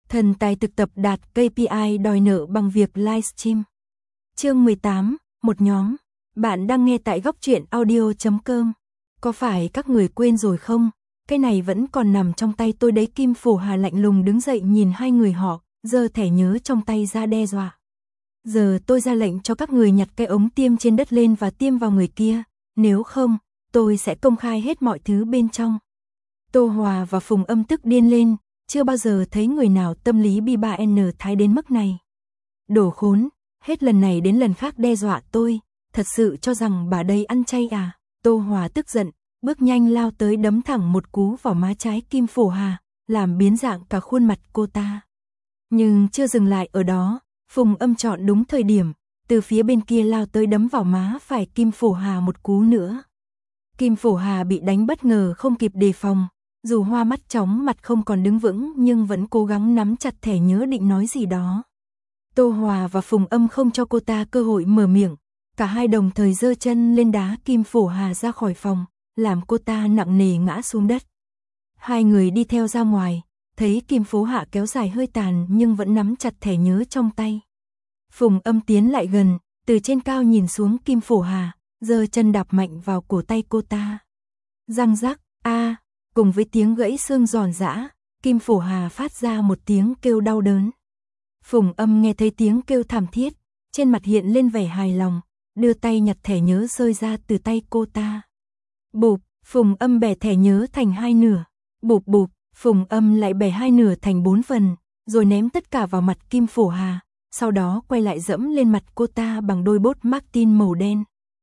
Thần tài thực tập đạt KPI đòi nợ bằng việc livestream. Chương 18, một nhóm. Bạn đang nghe tại góc truyện audio.com. Có phải các người quên rồi không? Cái này vẫn còn nằm trong tay tôi đấy. Kim Phổ Hà lạnh lùng đứng dậy nhìn hai người họ, giơ thẻ nhớ trong tay ra đe dọa. Giờ tôi ra lệnh cho các người nhặt cái ống tiêm trên đất lên và tiêm vào người kia, nếu không, tôi sẽ công khai hết mọi thứ bên trong. Tô Hòa và Phùng Âm tức điên lên, chưa bao giờ thấy người nào tâm lý bi 3N thái đến mức này. Đồ khốn, hết lần này đến lần khác đe dọa tôi, thật sự cho rằng bà đây ăn chay à? Tô Hòa tức giận, bước nhanh lao tới đấm thẳng một cú vào má trái Kim Phổ Hà, làm biến dạng cả khuôn mặt cô ta. Nhưng chưa dừng lại ở đó, Phùng Âm chọn đúng thời điểm, từ phía bên kia lao tới đấm vào má phải Kim Phổ Hà một cú nữa. Kim Phổ Hà bị đánh bất ngờ không kịp đề phòng, dù hoa mắt chóng mặt không còn đứng vững nhưng vẫn cố gắng nắm chặt thẻ nhớ định nói gì đó. Tô Hòa và Phùng Âm không cho cô ta cơ hội mở miệng, cả hai đồng thời giơ chân lên đá Kim Phổ Hà ra khỏi phòng, làm cô ta nặng nề ngã xuống đất. Hai người đi theo ra ngoài, thấy Kim Phổ Hà kéo dài hơi tàn nhưng vẫn nắm chặt thẻ nhớ trong tay. Phùng Âm tiến lại gần, từ trên cao nhìn xuống Kim Phổ Hà, giơ chân đạp mạnh vào cổ tay cô ta. Răng rắc, a, cùng với tiếng gãy xương giòn giã, Kim Phổ Hà phát ra một tiếng kêu đau đớn. Phùng Âm nghe thấy tiếng kêu thảm thiết, trên mặt hiện lên vẻ hài lòng, đưa tay nhặt thẻ nhớ rơi ra từ tay cô ta. Bụp, Phùng Âm bẻ thẻ nhớ thành hai nửa. Bụp bụp, Phùng Âm lại bẻ hai nửa thành 4 phần, rồi ném tất cả vào mặt Kim Phổ Hà, sau đó quay lại dẫm lên mặt cô ta bằng đôi bốt Martin màu đen.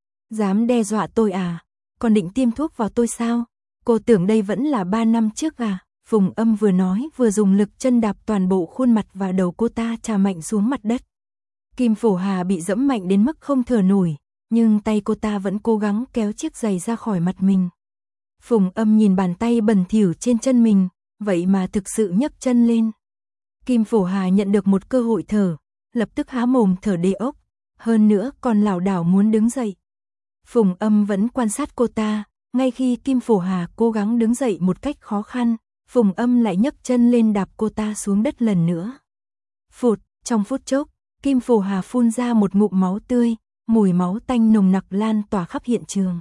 Dám đe dọa tôi à? Còn định tiêm thuốc vào tôi sao? Cô tưởng đây vẫn là 3 năm trước à? Phùng Âm vừa nói vừa dùng lực chân đạp toàn bộ khuôn mặt và đầu cô ta chà mạnh xuống mặt đất. Kim Phổ Hà bị dẫm mạnh đến mức không thở nổi, nhưng tay cô ta vẫn cố gắng kéo chiếc giày ra khỏi mặt mình. Phùng Âm nhìn bàn tay bẩn thỉu trên chân mình, vậy mà thực sự nhấc chân lên. Kim Phổ Hà nhận được một cơ hội thở, lập tức há mồm thở đê ốc, hơn nữa còn lảo đảo muốn đứng dậy. Phùng Âm vẫn quan sát cô ta, ngay khi Kim Phổ Hà cố gắng đứng dậy một cách khó khăn, Phùng Âm lại nhấc chân lên đạp cô ta xuống đất lần nữa. Phụt, trong phút chốc, Kim Phổ Hà phun ra một ngụm máu tươi, mùi máu tanh nồng nặc lan tỏa khắp hiện trường.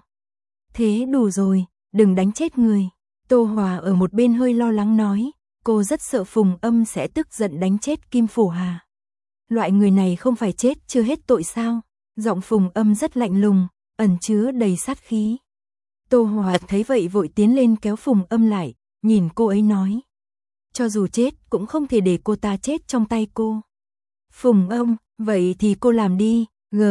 Thế đủ rồi, đừng đánh chết người. Tô Hòa ở một bên hơi lo lắng nói, cô rất sợ Phùng Âm sẽ tức giận đánh chết Kim Phổ Hà. Loại người này không phải chết chưa hết tội sao? Giọng Phùng Âm rất lạnh lùng, ẩn chứa đầy sát khí. Tô Hòa thấy vậy vội tiến lên kéo Phùng Âm lại, nhìn cô ấy nói. Cho dù chết cũng không thể để cô ta chết trong tay cô. Phùng Âm, vậy thì cô làm đi,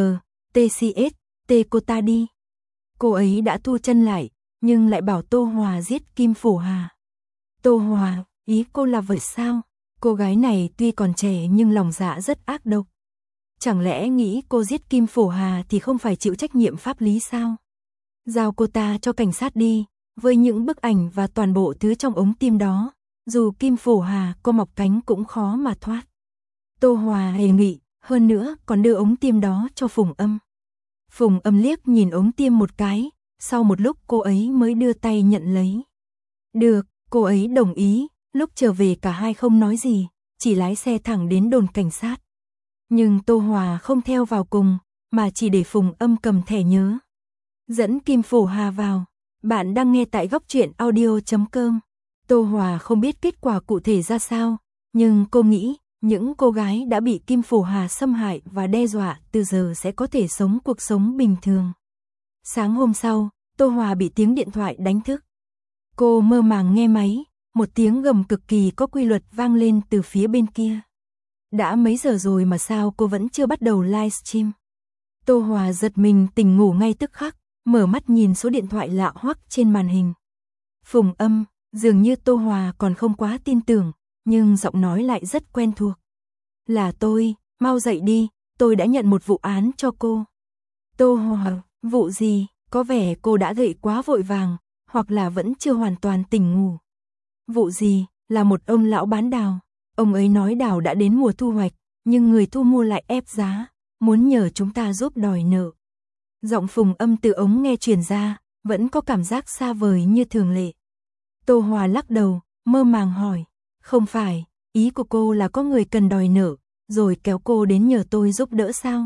TCS, cô ta đi. Cô ấy đã thu chân lại, nhưng lại bảo Tô Hòa giết Kim Phổ Hà. Tô Hòa, ý cô là vậy sao? Cô gái này tuy còn trẻ nhưng lòng dạ rất ác độc. Chẳng lẽ nghĩ cô giết Kim Phổ Hà thì không phải chịu trách nhiệm pháp lý sao? Giao cô ta cho cảnh sát đi, với những bức ảnh và toàn bộ thứ trong ống tiêm đó, dù Kim Phổ Hà có mọc cánh cũng khó mà thoát. Tô Hòa đề nghị, hơn nữa còn đưa ống tiêm đó cho Phùng Âm. Phùng Âm liếc nhìn ống tiêm một cái, sau một lúc cô ấy mới đưa tay nhận lấy. Được, cô ấy đồng ý, lúc trở về cả hai không nói gì, chỉ lái xe thẳng đến đồn cảnh sát. Nhưng Tô Hòa không theo vào cùng, mà chỉ để Phùng Âm cầm thẻ nhớ. Dẫn Kim Phổ Hà vào. Bạn đang nghe tại góc truyện audio.com. Tô Hòa không biết kết quả cụ thể ra sao, nhưng cô nghĩ những cô gái đã bị Kim Phổ Hà xâm hại và đe dọa từ giờ sẽ có thể sống cuộc sống bình thường. Sáng hôm sau, Tô Hòa bị tiếng điện thoại đánh thức. Cô mơ màng nghe máy, một tiếng gầm cực kỳ có quy luật vang lên từ phía bên kia. Đã mấy giờ rồi mà sao cô vẫn chưa bắt đầu livestream? Tô Hòa giật mình tỉnh ngủ ngay tức khắc, mở mắt nhìn số điện thoại lạ hoắc trên màn hình. Phùng Âm, dường như Tô Hòa còn không quá tin tưởng, nhưng giọng nói lại rất quen thuộc. Là tôi, mau dậy đi, tôi đã nhận một vụ án cho cô. Tô Hòa, vụ gì? Có vẻ cô đã dậy quá vội vàng, hoặc là vẫn chưa hoàn toàn tỉnh ngủ. Vụ gì? Là một ông lão bán đào. Ông ấy nói đào đã đến mùa thu hoạch, nhưng người thu mua lại ép giá, muốn nhờ chúng ta giúp đòi nợ. Giọng Phùng Âm từ ống nghe truyền ra, vẫn có cảm giác xa vời như thường lệ. Tô Hòa lắc đầu, mơ màng hỏi, không phải, ý của cô là có người cần đòi nợ, rồi kéo cô đến nhờ tôi giúp đỡ sao?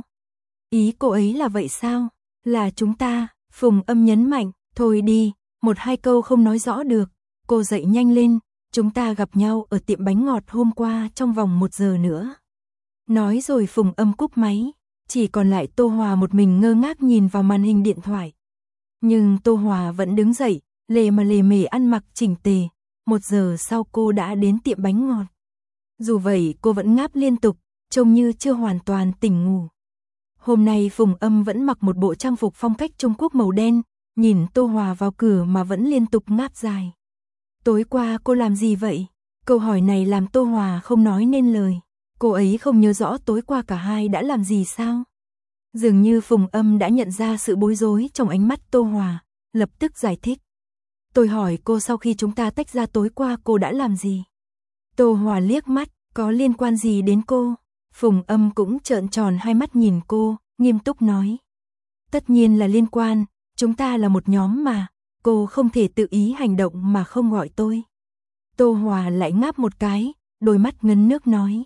Ý cô ấy là vậy sao? Là chúng ta, Phùng Âm nhấn mạnh, thôi đi, một hai câu không nói rõ được, cô dậy nhanh lên, chúng ta gặp nhau ở tiệm bánh ngọt hôm qua trong vòng 1 giờ nữa. Nói rồi Phùng Âm cúp máy, chỉ còn lại Tô Hòa một mình ngơ ngác nhìn vào màn hình điện thoại. Nhưng Tô Hòa vẫn đứng dậy, lề mề ăn mặc chỉnh tề, 1 giờ sau cô đã đến tiệm bánh ngọt. Dù vậy cô vẫn ngáp liên tục, trông như chưa hoàn toàn tỉnh ngủ. Hôm nay Phùng Âm vẫn mặc một bộ trang phục phong cách Trung Quốc màu đen, nhìn Tô Hòa vào cửa mà vẫn liên tục ngáp dài. Tối qua cô làm gì vậy? Câu hỏi này làm Tô Hòa không nói nên lời. Cô ấy không nhớ rõ tối qua cả hai đã làm gì sao? Dường như Phùng Âm đã nhận ra sự bối rối trong ánh mắt Tô Hòa, lập tức giải thích. Tôi hỏi cô sau khi chúng ta tách ra tối qua cô đã làm gì? Tô Hòa liếc mắt, có liên quan gì đến cô? Phùng Âm cũng trợn tròn hai mắt nhìn cô, nghiêm túc nói. Tất nhiên là liên quan, chúng ta là một nhóm mà, cô không thể tự ý hành động mà không gọi tôi. Tô Hòa lại ngáp một cái, đôi mắt ngấn nước nói.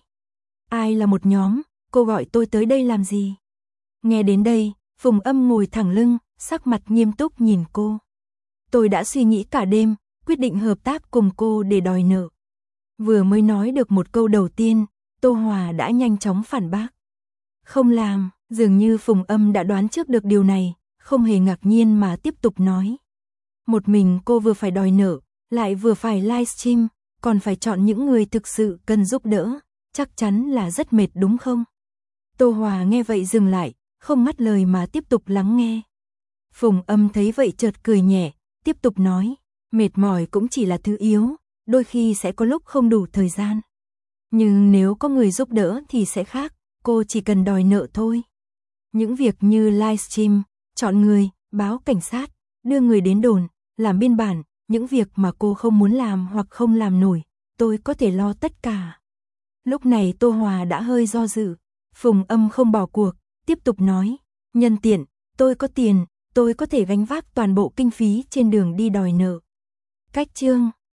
Ai là một nhóm, cô gọi tôi tới đây làm gì? Nghe đến đây, Phùng Âm ngồi thẳng lưng, sắc mặt nghiêm túc nhìn cô. Tôi đã suy nghĩ cả đêm, quyết định hợp tác cùng cô để đòi nợ. Vừa mới nói được một câu đầu tiên, Tô Hòa đã nhanh chóng phản bác. Không làm, dường như Phùng Âm đã đoán trước được điều này, không hề ngạc nhiên mà tiếp tục nói. Một mình cô vừa phải đòi nợ, lại vừa phải livestream, còn phải chọn những người thực sự cần giúp đỡ, chắc chắn là rất mệt đúng không? Tô Hòa nghe vậy dừng lại, không ngắt lời mà tiếp tục lắng nghe. Phùng Âm thấy vậy chợt cười nhẹ, tiếp tục nói, mệt mỏi cũng chỉ là thứ yếu, đôi khi sẽ có lúc không đủ thời gian. Nhưng nếu có người giúp đỡ thì sẽ khác, cô chỉ cần đòi nợ thôi. Những việc như livestream, chọn người, báo cảnh sát, đưa người đến đồn, làm biên bản, những việc mà cô không muốn làm hoặc không làm nổi, tôi có thể lo tất cả. Lúc này Tô Hòa đã hơi do dự, Phùng Âm không bỏ cuộc, tiếp tục nói, nhân tiện, tôi có tiền, tôi có thể gánh vác toàn bộ kinh phí trên đường đi đòi nợ. Cách chương